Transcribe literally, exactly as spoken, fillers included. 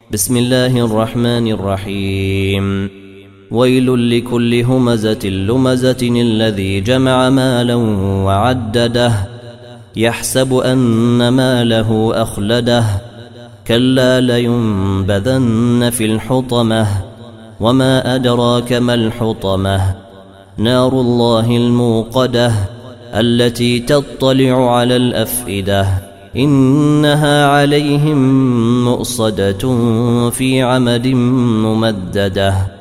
بسم الله الرحمن الرحيم ويل لكل همزة لمزة الذي جمع مالا وعدده يحسب أن ماله أخلده كلا لينبذن في الحطمة وما أدراك ما الحطمة نار الله الموقدة التي تطلع على الأفئدة إنها عليهم مؤصدة في عمد ممددة